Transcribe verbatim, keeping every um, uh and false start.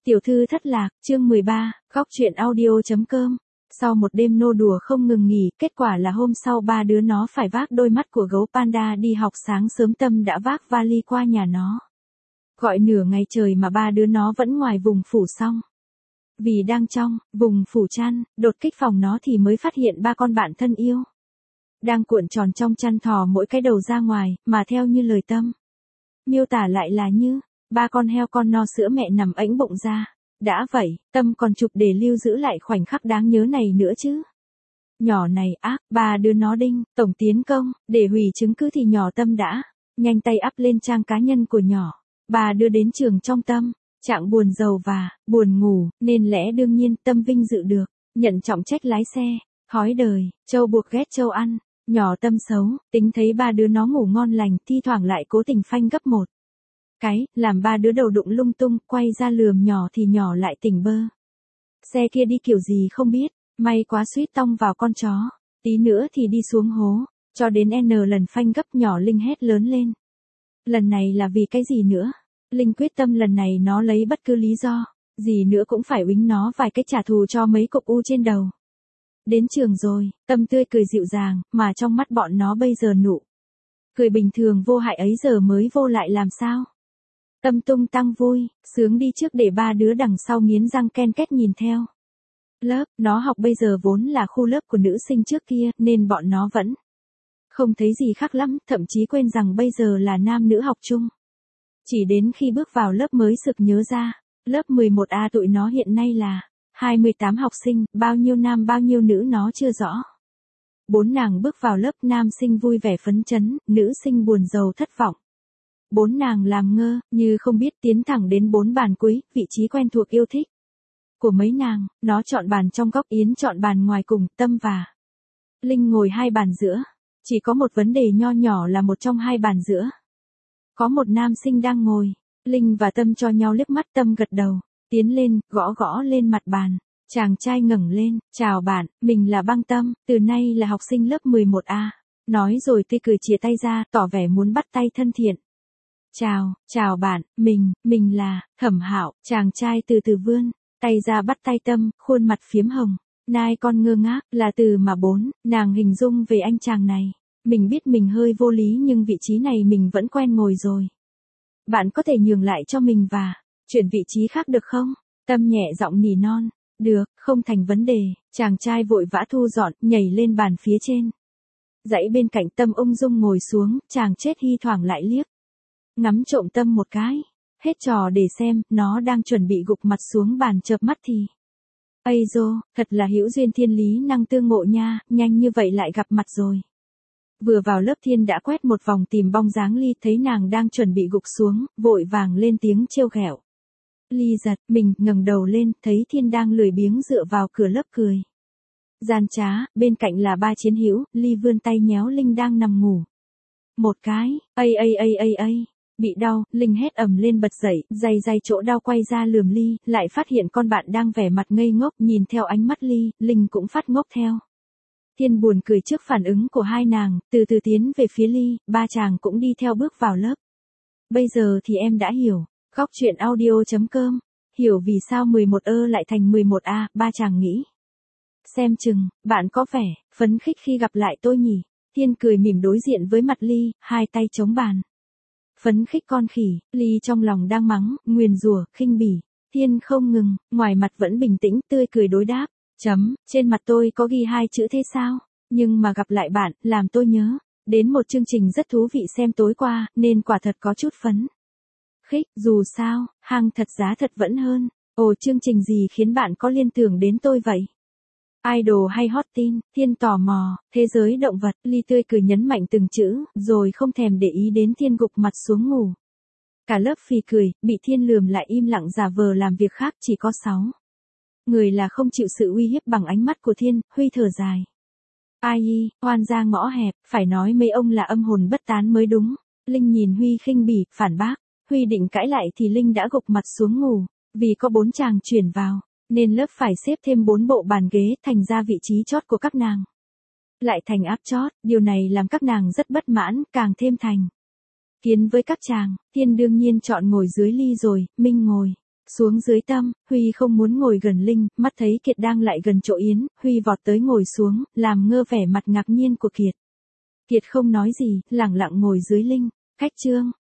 Tiểu thư thất lạc, chương mười ba, góc truyện audio.com. Sau một đêm nô đùa không ngừng nghỉ, kết quả là hôm sau ba đứa nó phải vác đôi mắt của gấu panda đi học. Sáng sớm Tâm đã vác vali qua nhà nó. Gọi nửa ngày trời mà ba đứa nó vẫn ngoài vùng phủ xong. Vì đang trong vùng phủ chăn, đột kích phòng nó thì mới phát hiện ba con bạn thân yêu. Đang cuộn tròn trong chăn thò mỗi cái đầu ra ngoài, mà theo như lời Tâm miêu tả lại là như ba con heo con no sữa mẹ nằm ẵnh bụng ra. Đã vậy, Tâm còn chụp để lưu giữ lại khoảnh khắc đáng nhớ này nữa chứ. Nhỏ này ác, ba đứa nó đinh, tổng tiến công, để hủy chứng cứ thì nhỏ Tâm đã nhanh tay up lên trang cá nhân của nhỏ. Ba đưa đến trường trong Tâm trạng buồn rầu và buồn ngủ, nên lẽ đương nhiên Tâm vinh dự được nhận trọng trách lái xe. Thói đời, trâu buộc ghét trâu ăn. Nhỏ Tâm xấu, tính thấy ba đứa nó ngủ ngon lành, thi thoảng lại cố tình phanh gấp một cái, làm ba đứa đầu đụng lung tung, quay ra lườm nhỏ thì nhỏ lại tỉnh bơ. Xe kia đi kiểu gì không biết, may quá suýt tông vào con chó, tí nữa thì đi xuống hố, cho đến N lần phanh gấp. Nhỏ Linh hét lớn lên. Lần này là vì cái gì nữa? Linh quyết tâm lần này nó lấy bất cứ lý do gì nữa cũng phải uýnh nó vài cái trả thù cho mấy cục u trên đầu. Đến trường rồi, Tâm tươi cười dịu dàng, mà trong mắt bọn nó bây giờ nụ cười bình thường vô hại ấy giờ mới vô lại làm sao? Tâm tung tăng vui, sướng đi trước để ba đứa đằng sau nghiến răng ken két nhìn theo. Lớp, nó học bây giờ vốn là khu lớp của nữ sinh trước kia, nên bọn nó vẫn không thấy gì khác lắm, thậm chí quên rằng bây giờ là nam nữ học chung. Chỉ đến khi bước vào lớp mới sực nhớ ra, lớp mười một A tụi nó hiện nay là hai mươi tám học sinh, bao nhiêu nam bao nhiêu nữ nó chưa rõ. Bốn nàng bước vào lớp, nam sinh vui vẻ phấn chấn, nữ sinh buồn rầu thất vọng. Bốn nàng làm ngơ, như không biết, tiến thẳng đến bốn bàn cuối, vị trí quen thuộc yêu thích của mấy nàng. Nó chọn bàn trong góc, Yến chọn bàn ngoài cùng, Tâm và Linh ngồi hai bàn giữa. Chỉ có một vấn đề nho nhỏ là một trong hai bàn giữa có một nam sinh đang ngồi. Linh và Tâm cho nhau liếc mắt, Tâm gật đầu, tiến lên, gõ gõ lên mặt bàn. Chàng trai ngẩng lên, chào bạn, mình là Băng Tâm, từ nay là học sinh lớp mười một A. Nói rồi tươi cười chìa tay ra, tỏ vẻ muốn bắt tay thân thiện. Chào, chào bạn, mình, mình là Thẩm Hạo. Chàng trai từ từ vươn tay ra bắt tay Tâm, khuôn mặt phiếm hồng. Nai con ngơ ngác, là từ mà bốn, nàng hình dung về anh chàng này. Mình biết mình hơi vô lý nhưng vị trí này mình vẫn quen ngồi rồi. Bạn có thể nhường lại cho mình và chuyển vị trí khác được không? Tâm nhẹ giọng nỉ non. Được, không thành vấn đề. Chàng trai vội vã thu dọn, nhảy lên bàn phía trên. Dãy bên cạnh Tâm ung dung ngồi xuống, chàng chết hi thoảng lại liếc ngắm trộm Tâm một cái. Hết trò để xem, nó đang chuẩn bị gục mặt xuống bàn chợp mắt thì. Ây dô, thật là hữu duyên thiên lý năng tương ngộ nha, nhanh như vậy lại gặp mặt rồi. Vừa vào lớp Thiên đã quét một vòng tìm bóng dáng Ly, thấy nàng đang chuẩn bị gục xuống, vội vàng lên tiếng trêu ghẹo. Ly giật mình, ngẩng đầu lên, thấy Thiên đang lười biếng dựa vào cửa lớp cười gian trá, bên cạnh là ba chiến hữu. Ly vươn tay nhéo Linh đang nằm ngủ một cái. Ây ây ây ây ây, bị đau. Linh hét ầm lên bật dậy, day day chỗ đau, quay ra lườm Ly, lại phát hiện con bạn đang vẻ mặt ngây ngốc nhìn theo ánh mắt Ly. Linh cũng phát ngốc theo. Thiên buồn cười trước phản ứng của hai nàng, từ từ tiến về phía Ly. Ba chàng cũng đi theo bước vào lớp. Bây giờ thì em đã hiểu. Góc truyện audio.com. Hiểu vì sao mười một ơ lại thành mười một A, ba chàng nghĩ. Xem chừng, bạn có vẻ phấn khích khi gặp lại tôi nhỉ? Thiên cười mỉm đối diện với mặt Ly, hai tay chống bàn. Phấn khích con khỉ. Ly trong lòng đang mắng, nguyền rủa, khinh bỉ. Thiên không ngừng, ngoài mặt vẫn bình tĩnh, tươi cười đối đáp. Chấm, trên mặt tôi có ghi hai chữ thế sao? Nhưng mà gặp lại bạn, làm tôi nhớ đến một chương trình rất thú vị xem tối qua, nên quả thật có chút phấn khích. Dù sao, hàng thật giá thật vẫn hơn. Ồ, chương trình gì khiến bạn có liên tưởng đến tôi vậy? Idol hay hot teen? Thiên tò mò. Thế giới động vật. Ly tươi cười nhấn mạnh từng chữ, rồi không thèm để ý đến Thiên gục mặt xuống ngủ. Cả lớp phì cười, bị Thiên lườm lại im lặng giả vờ làm việc khác. Chỉ có sáu người là không chịu sự uy hiếp bằng ánh mắt của Thiên. Huy thở dài. Ai hi, oan ra ngõ hẹp, phải nói mấy ông là âm hồn bất tán mới đúng. Linh nhìn Huy khinh bỉ, phản bác. Huy định cãi lại thì Linh đã gục mặt xuống ngủ. Vì có bốn chàng chuyển vào, nên lớp phải xếp thêm bốn bộ bàn ghế, thành ra vị trí chót của các nàng lại thành áp chót. Điều này làm các nàng rất bất mãn, càng thêm thành kiến với các chàng. Thiên đương nhiên chọn ngồi dưới Ly rồi, Minh ngồi Xuống dưới tâm, Huy không muốn ngồi gần Linh, mắt thấy Kiệt đang lại gần chỗ Yến, Huy vọt tới ngồi xuống, làm ngơ vẻ mặt ngạc nhiên của Kiệt. Kiệt không nói gì, lẳng lặng ngồi dưới Linh. Cách chương